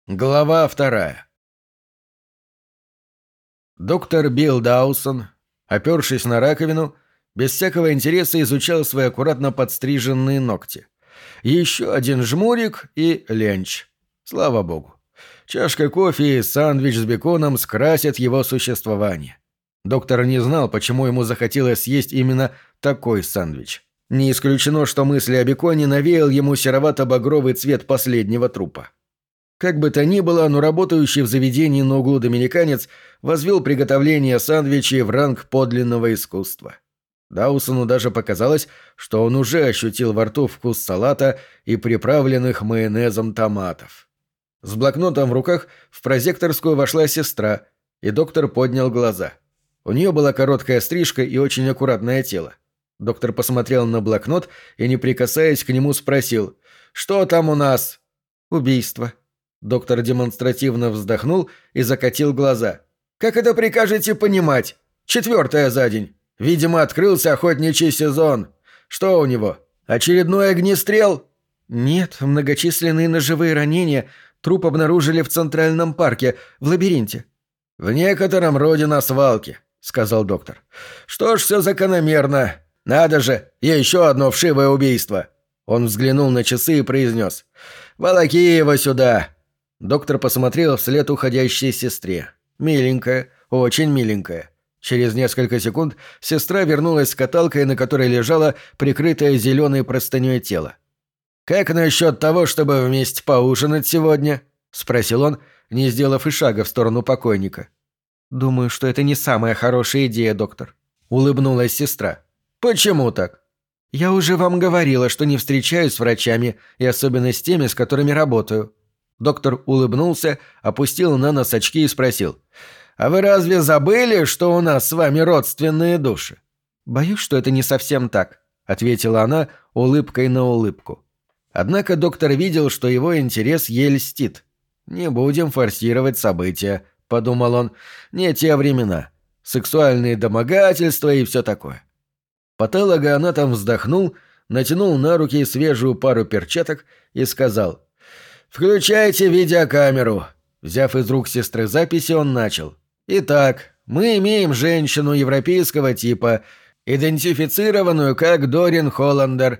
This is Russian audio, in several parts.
Глава 2. Доктор Билл Даусон, опёршись на раковину, без всякого интереса изучал свои аккуратно подстриженные ногти. Еще один жмурик и ленч. Слава богу. Чашка кофе и сэндвич с беконом скрасят его существование. Доктор не знал, почему ему захотелось съесть именно такой сэндвич. Не исключено, что мысли о беконе навеял ему серовато-багровый цвет последнего трупа. Как бы то ни было, но работающий в заведении на углу доминиканец возвел приготовление сэндвичей в ранг подлинного искусства. Даусону даже показалось, что он уже ощутил во рту вкус салата и приправленных майонезом томатов. С блокнотом в руках в прозекторскую вошла сестра, и доктор поднял глаза. У нее была короткая стрижка и очень аккуратное тело. Доктор посмотрел на блокнот и, не прикасаясь к нему, спросил: «Что там у нас?» «Убийство». Доктор демонстративно вздохнул и закатил глаза. «Как это прикажете понимать? 4-е за день. Видимо, открылся охотничий сезон. Что у него? Очередной огнестрел?» «Нет, многочисленные ножевые ранения. Труп обнаружили в Центральном парке, в лабиринте». «В некотором роде на свалке», — сказал доктор. «Что ж, все закономерно. Надо же, еще одно вшивое убийство». Он взглянул на часы и произнес: «Волоки его сюда». Доктор посмотрел вслед уходящей сестре. Миленькая, очень миленькая. Через несколько секунд сестра вернулась с каталкой, на которой лежало прикрытое зеленой простыней тело. «Как насчет того, чтобы вместе поужинать сегодня?» — спросил он, не сделав и шага в сторону покойника. «Думаю, что это не самая хорошая идея, доктор», — улыбнулась сестра. «Почему так?» «Я уже вам говорила, что не встречаюсь с врачами, и особенно с теми, с которыми работаю». Доктор улыбнулся, опустил на нос очки и спросил: «А вы разве забыли, что у нас с вами родственные души?» «Боюсь, что это не совсем так», — ответила она улыбкой на улыбку. Однако доктор видел, что его интерес ей льстит. «Не будем форсировать события», — подумал он, — «не те времена. Сексуальные домогательства и все такое». Патологоанатом вздохнул, натянул на руки свежую пару перчаток и сказал: «Включайте видеокамеру». Взяв из рук сестры записи, он начал. «Итак, мы имеем женщину европейского типа, идентифицированную как Дорин Холландер,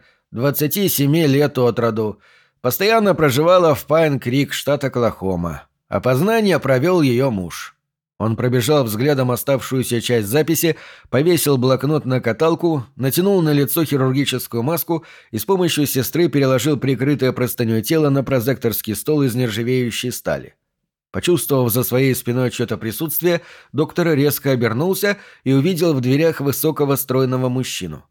27 лет от роду. Постоянно проживала в Пайн-Крик, штат Оклахома. Опознание провел ее муж». Он пробежал взглядом оставшуюся часть записи, повесил блокнот на каталку, натянул на лицо хирургическую маску и с помощью сестры переложил прикрытое простыней тело на прозекторский стол из нержавеющей стали. Почувствовав за своей спиной чье-то присутствие, доктор резко обернулся и увидел в дверях высокого стройного мужчину.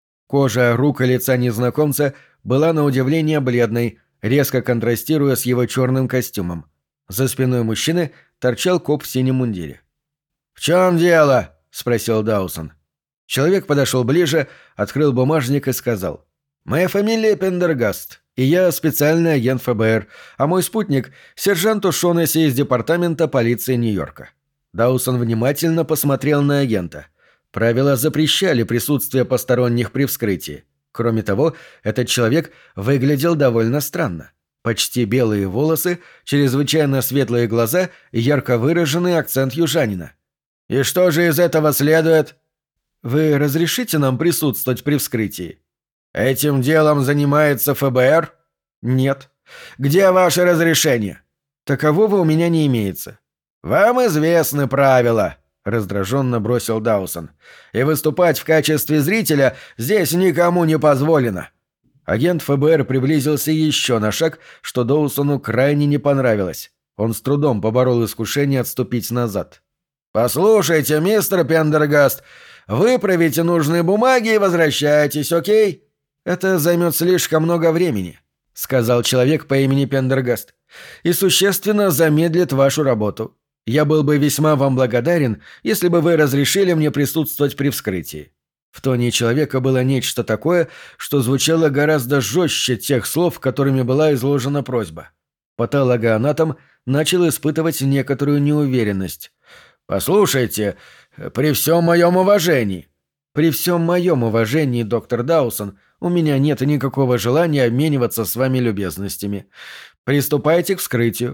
Кожа рук и лица незнакомца была на удивление бледной, резко контрастируя с его черным костюмом. За спиной мужчины торчал коп в синем мундире. «В чем дело?» — спросил Даусон. Человек подошел ближе, открыл бумажник и сказал: «Моя фамилия Пендергаст, и я специальный агент ФБР, а мой спутник — сержант О'Шонесси из департамента полиции Нью-Йорка». Даусон внимательно посмотрел на агента. Правила запрещали присутствие посторонних при вскрытии. Кроме того, этот человек выглядел довольно странно. Почти белые волосы, чрезвычайно светлые глаза и ярко выраженный акцент южанина. «И что же из этого следует?» «Вы разрешите нам присутствовать при вскрытии?» «Этим делом занимается ФБР?» «Нет». «Где ваше разрешение?» «Такового у меня не имеется». «Вам известны правила», — раздраженно бросил Даусон. «И выступать в качестве зрителя здесь никому не позволено». Агент ФБР приблизился еще на шаг, что Доусону крайне не понравилось. Он с трудом поборол искушение отступить назад. «Послушайте, мистер Пендергаст, выправите нужные бумаги и возвращайтесь, окей?» «Это займет слишком много времени», — сказал человек по имени Пендергаст, «и существенно замедлит вашу работу. Я был бы весьма вам благодарен, если бы вы разрешили мне присутствовать при вскрытии». В тоне человека было нечто такое, что звучало гораздо жестче тех слов, которыми была изложена просьба. Патологоанатом начал испытывать некоторую неуверенность. «Послушайте, при всем моем уважении...» «При всем моем уважении, доктор Даусон, у меня нет никакого желания обмениваться с вами любезностями. Приступайте к вскрытию».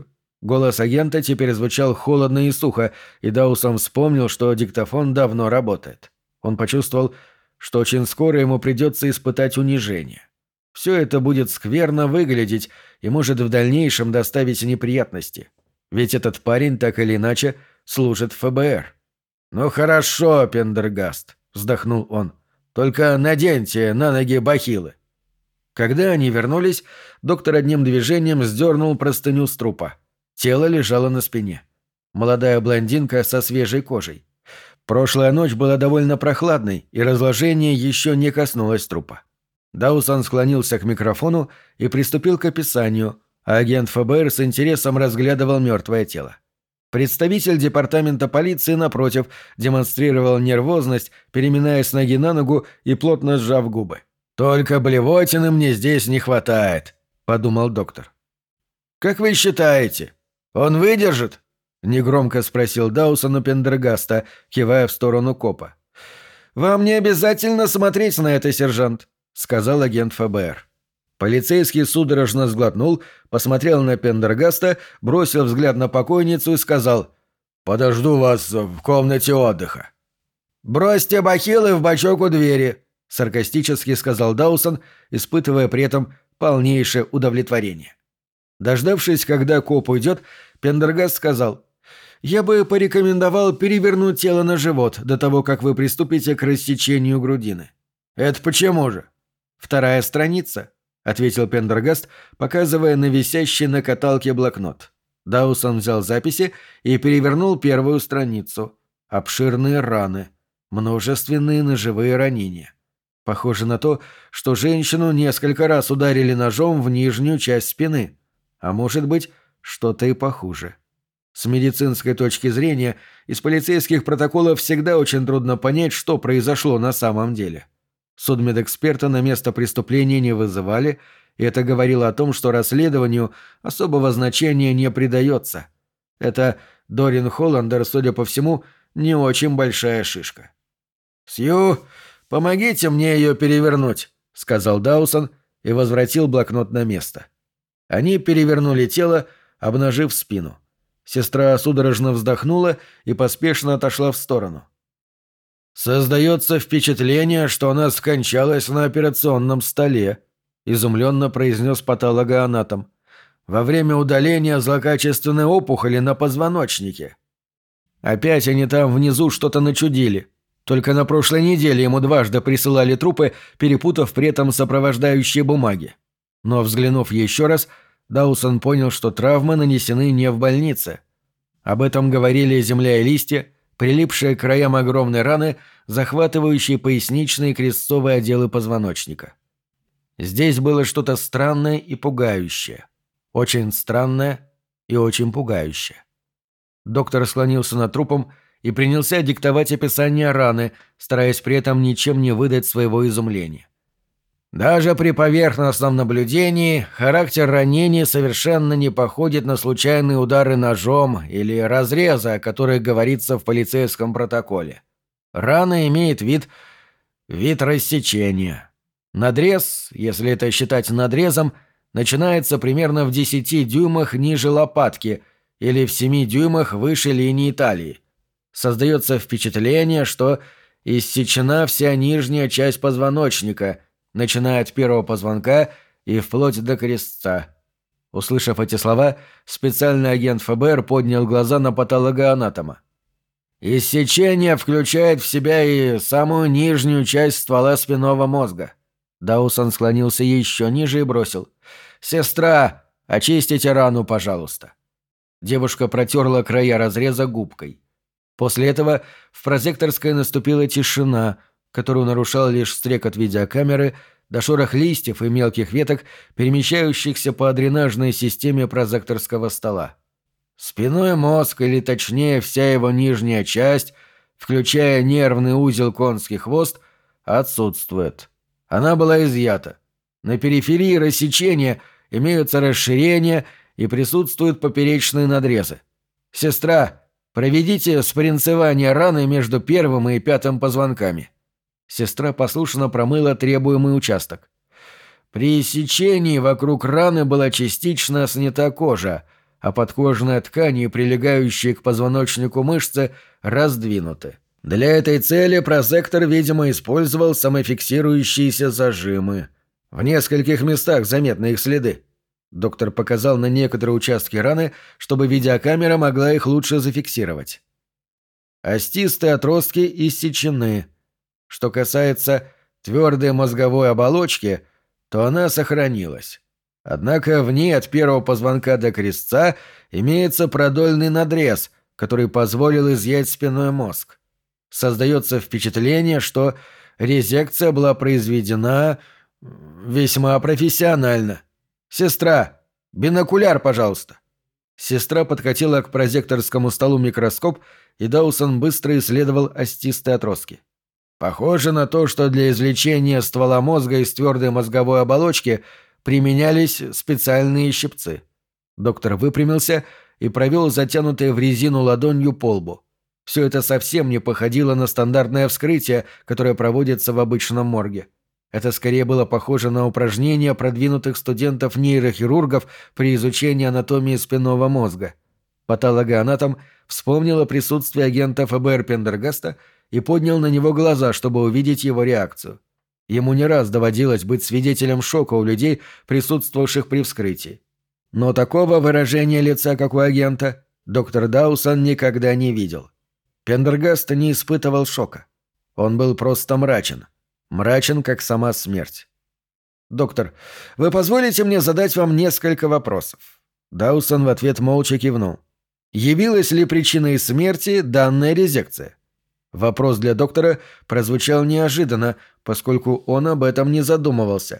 Голос агента теперь звучал холодно и сухо, и Даусон вспомнил, что диктофон давно работает. Он почувствовал, что очень скоро ему придется испытать унижение. Все это будет скверно выглядеть и может в дальнейшем доставить неприятности. Ведь этот парень так или иначе служит в ФБР. «Ну хорошо, Пендергаст», — вздохнул он. «Только наденьте на ноги бахилы». Когда они вернулись, доктор одним движением сдернул простыню с трупа. Тело лежало на спине. Молодая блондинка со свежей кожей. Прошлая ночь была довольно прохладной, и разложение еще не коснулось трупа. Даусон склонился к микрофону и приступил к описанию, а агент ФБР с интересом разглядывал мертвое тело. Представитель департамента полиции, напротив, демонстрировал нервозность, переминаясь с ноги на ногу и плотно сжав губы. «Только блевотины мне здесь не хватает», — подумал доктор. «Как вы считаете, он выдержит?» — негромко спросил Даусон у Пендергаста, кивая в сторону копа. «Вам не обязательно смотреть на это, сержант», — сказал агент ФБР. Полицейский судорожно сглотнул, посмотрел на Пендергаста, бросил взгляд на покойницу и сказал: «Подожду вас в комнате отдыха». «Бросьте бахилы в бачок у двери», — саркастически сказал Даусон, испытывая при этом полнейшее удовлетворение. Дождавшись, когда коп уйдет, Пендергаст сказал: «Я бы порекомендовал перевернуть тело на живот до того, как вы приступите к рассечению грудины». «Это почему же?» «Вторая страница», — ответил Пендергаст, показывая на висящий на каталке блокнот. Даусон взял записи и перевернул первую страницу. Обширные раны. Множественные ножевые ранения. Похоже на то, что женщину несколько раз ударили ножом в нижнюю часть спины. А может быть, что-то и похуже. С медицинской точки зрения, из полицейских протоколов всегда очень трудно понять, что произошло на самом деле. Судмедэксперта на место преступления не вызывали, и это говорило о том, что расследованию особого значения не придается. Это Дорин Холландер, судя по всему, не очень большая шишка. «Сью, помогите мне ее перевернуть», — сказал Даусон и возвратил блокнот на место. Они перевернули тело, обнажив спину. Сестра судорожно вздохнула и поспешно отошла в сторону. «Создается впечатление, что она скончалась на операционном столе», — изумленно произнес патологоанатом. «Во время удаления злокачественной опухоли на позвоночнике». Опять они там внизу что-то начудили. Только на прошлой неделе ему дважды присылали трупы, перепутав при этом сопровождающие бумаги. Но, взглянув еще раз, Даусон понял, что травмы нанесены не в больнице. Об этом говорили земля и листья, прилипшие к краям огромной раны, захватывающие поясничные и крестцовые отделы позвоночника. Здесь было что-то странное и пугающее. Очень странное и очень пугающее. Доктор склонился над трупом и принялся диктовать описание раны, стараясь при этом ничем не выдать своего изумления. Даже при поверхностном наблюдении характер ранений совершенно не походит на случайные удары ножом или разрезы, о которых говорится в полицейском протоколе. Рана имеет вид рассечения. Надрез, если это считать надрезом, начинается примерно в 10 дюймах ниже лопатки или в 7 дюймах выше линии талии. Создается впечатление, что иссечена вся нижняя часть позвоночника, начиная от первого позвонка и вплоть до крестца. Услышав эти слова, специальный агент ФБР поднял глаза на патологоанатома. «Иссечение включает в себя и самую нижнюю часть ствола спинного мозга». Даусон склонился еще ниже и бросил: «Сестра, очистите рану, пожалуйста». Девушка протерла края разреза губкой. После этого в прозекторской наступила тишина, которую нарушал лишь стрекот видеокамеры да шорох листьев и мелких веток, перемещающихся по дренажной системе прозекторского стола. Спинной мозг, или точнее вся его нижняя часть, включая нервный узел конский хвост, отсутствует. Она была изъята. На периферии рассечения имеются расширения и присутствуют поперечные надрезы. «Сестра, проведите спринцевание раны между первым и пятым позвонками». Сестра послушно промыла требуемый участок. При иссечении вокруг раны была частично снята кожа, а подкожная ткань и прилегающие к позвоночнику мышцы раздвинуты. Для этой цели прозектор, видимо, использовал самофиксирующиеся зажимы. В нескольких местах заметны их следы. Доктор показал на некоторые участки раны, чтобы видеокамера могла их лучше зафиксировать. Остистые отростки иссечены. Что касается твердой мозговой оболочки, то она сохранилась. Однако в ней от первого позвонка до крестца имеется продольный надрез, который позволил изъять спинной мозг. Создается впечатление, что резекция была произведена весьма профессионально. «Сестра, бинокуляр, пожалуйста». Сестра подкатила к прозекторскому столу микроскоп, и Даусон быстро исследовал остистые отростки. Похоже на то, что для извлечения ствола мозга из твердой мозговой оболочки применялись специальные щипцы. Доктор выпрямился и провел затянутой в резину ладонью по лбу. Все это совсем не походило на стандартное вскрытие, которое проводится в обычном морге. Это скорее было похоже на упражнения продвинутых студентов-нейрохирургов при изучении анатомии спинного мозга. Патологоанатом вспомнил о присутствии агента ФБР Пендергаста и поднял на него глаза, чтобы увидеть его реакцию. Ему не раз доводилось быть свидетелем шока у людей, присутствовавших при вскрытии. Но такого выражения лица, как у агента, доктор Даусон никогда не видел. Пендергаст не испытывал шока. Он был просто мрачен. Мрачен, как сама смерть. «Доктор, вы позволите мне задать вам несколько вопросов?» Даусон в ответ молча кивнул. «Явилась ли причиной смерти данная резекция?» Вопрос для доктора прозвучал неожиданно, поскольку он об этом не задумывался.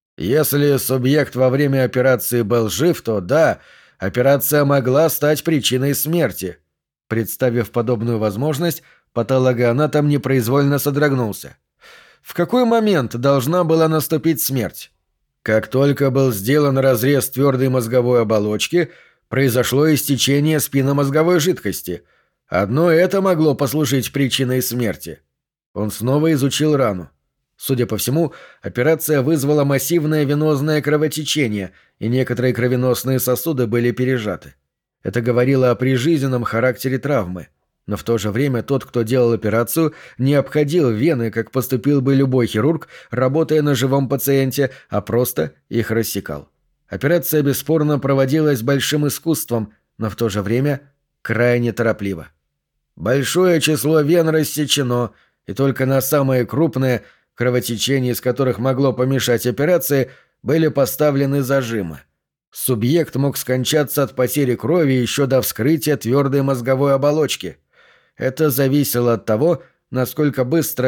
Если субъект во время операции был жив, то да, операция могла стать причиной смерти. Представив подобную возможность, патологоанатом непроизвольно содрогнулся. В какой момент должна была наступить смерть? Как только был сделан разрез твердой мозговой оболочки, произошло истечение спинномозговой жидкости. Одно это могло послужить причиной смерти. Он снова изучил рану. Судя по всему, операция вызвала массивное венозное кровотечение, и некоторые кровеносные сосуды были пережаты. Это говорило о прижизненном характере травмы. Но в то же время тот, кто делал операцию, не обходил вены, как поступил бы любой хирург, работая на живом пациенте, а просто их рассекал. Операция бесспорно проводилась большим искусством, но в то же время крайне торопливо. Большое число вен рассечено, и только на самые крупные, кровотечения из которых могло помешать операции, были поставлены зажимы. Субъект мог скончаться от потери крови еще до вскрытия твердой мозговой оболочки. Это зависело от того, насколько быстро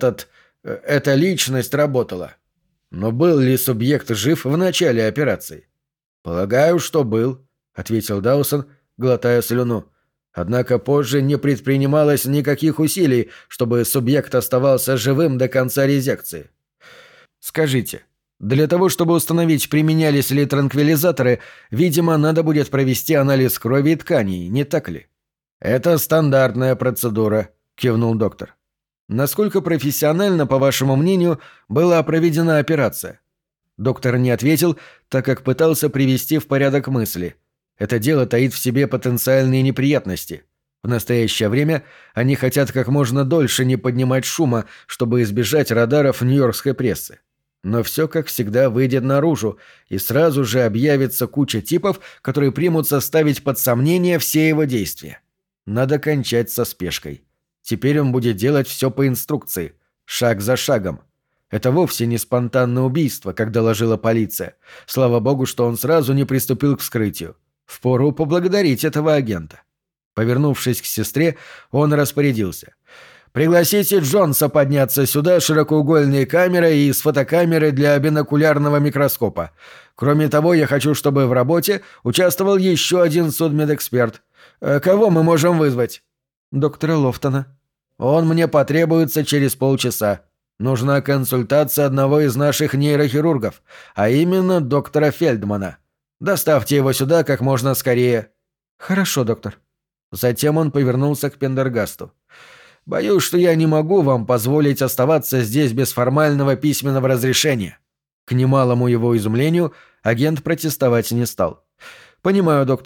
эта личность работала. Но был ли субъект жив в начале операции? «Полагаю, что был», — ответил Даусон, глотая слюну. Однако позже не предпринималось никаких усилий, чтобы субъект оставался живым до конца резекции. «Скажите, для того, чтобы установить, применялись ли транквилизаторы, видимо, надо будет провести анализ крови и тканей, не так ли?» «Это стандартная процедура», — кивнул доктор. «Насколько профессионально, по вашему мнению, была проведена операция?» Доктор не ответил, так как пытался привести в порядок мысли. Это дело таит в себе потенциальные неприятности. В настоящее время они хотят как можно дольше не поднимать шума, чтобы избежать радаров нью-йоркской прессы. Но все, как всегда, выйдет наружу, и сразу же объявится куча типов, которые примутся ставить под сомнение все его действия. Надо кончать со спешкой. Теперь он будет делать все по инструкции, шаг за шагом. Это вовсе не спонтанное убийство, как доложила полиция. Слава богу, что он сразу не приступил к вскрытию. Впору поблагодарить этого агента. Повернувшись к сестре, он распорядился. «Пригласите Джонса подняться сюда с широкоугольной камерой и с фотокамерой для бинокулярного микроскопа. Кроме того, я хочу, чтобы в работе участвовал еще один судмедэксперт. Кого мы можем вызвать?» «Доктора Лофтона». «Он мне потребуется через полчаса. Нужна консультация одного из наших нейрохирургов, а именно доктора Фельдмана. Доставьте его сюда как можно скорее». «Хорошо, доктор». Затем он повернулся к Пендергасту. «Боюсь, что я не могу вам позволить оставаться здесь без формального письменного разрешения». К немалому его изумлению агент протестовать не стал. «Понимаю, доктор.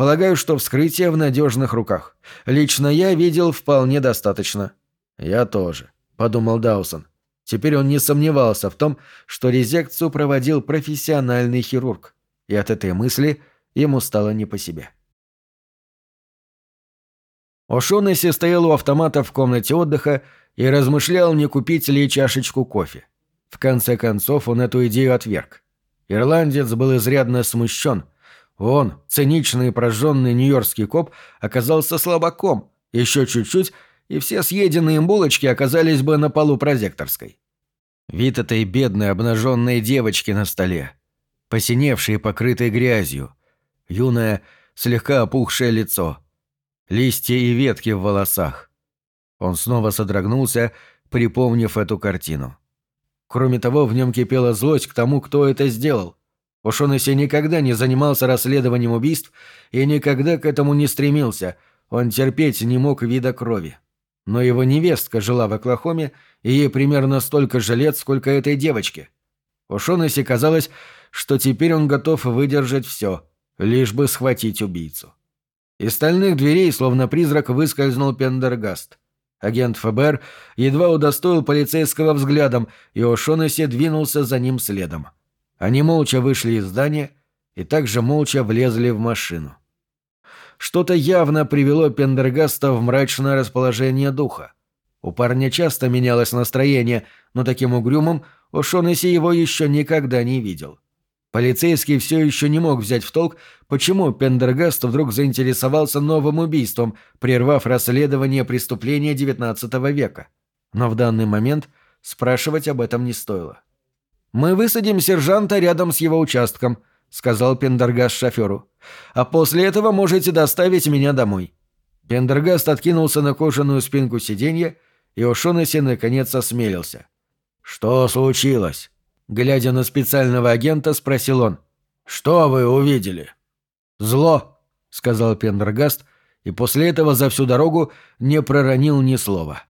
Полагаю, что вскрытие в надежных руках. Лично я видел вполне достаточно». «Я тоже», — подумал Даусон. Теперь он не сомневался в том, что резекцию проводил профессиональный хирург. И от этой мысли ему стало не по себе. О'Шоннесси стоял у автомата в комнате отдыха и размышлял, не купить ли чашечку кофе. В конце концов он эту идею отверг. Ирландец был изрядно смущен. Он, циничный и прожженный нью-йоркский коп, оказался слабаком. Еще чуть-чуть, и все съеденные им булочки оказались бы на полу прозекторской. Вид этой бедной обнаженной девочки на столе, посиневшей и покрытой грязью, юное, слегка опухшее лицо, листья и ветки в волосах. Он снова содрогнулся, припомнив эту картину. Кроме того, в нем кипела злость к тому, кто это сделал. О'Шоннесси никогда не занимался расследованием убийств и никогда к этому не стремился, он терпеть не мог вида крови. Но его невестка жила в Оклахоме, и ей примерно столько же лет, сколько этой девочке. О'Шоннесси казалось, что теперь он готов выдержать все, лишь бы схватить убийцу. Из стальных дверей, словно призрак, выскользнул Пендергаст. Агент ФБР едва удостоил полицейского взглядом, и О'Шоннесси двинулся за ним следом. Они молча вышли из здания и также молча влезли в машину. Что-то явно привело Пендергаста в мрачное расположение духа. У парня часто менялось настроение, но таким угрюмым О'Шоннесси его еще никогда не видел. Полицейский все еще не мог взять в толк, почему Пендергаст вдруг заинтересовался новым убийством, прервав расследование преступления XIX века. Но в данный момент спрашивать об этом не стоило. «Мы высадим сержанта рядом с его участком», — сказал Пендергаст шоферу. «А после этого можете доставить меня домой». Пендергаст откинулся на кожаную спинку сиденья, и О'Шоннесси наконец осмелился. «Что случилось?» Глядя на специального агента, спросил он. «Что вы увидели?» «Зло», — сказал Пендергаст, и после этого за всю дорогу не проронил ни слова.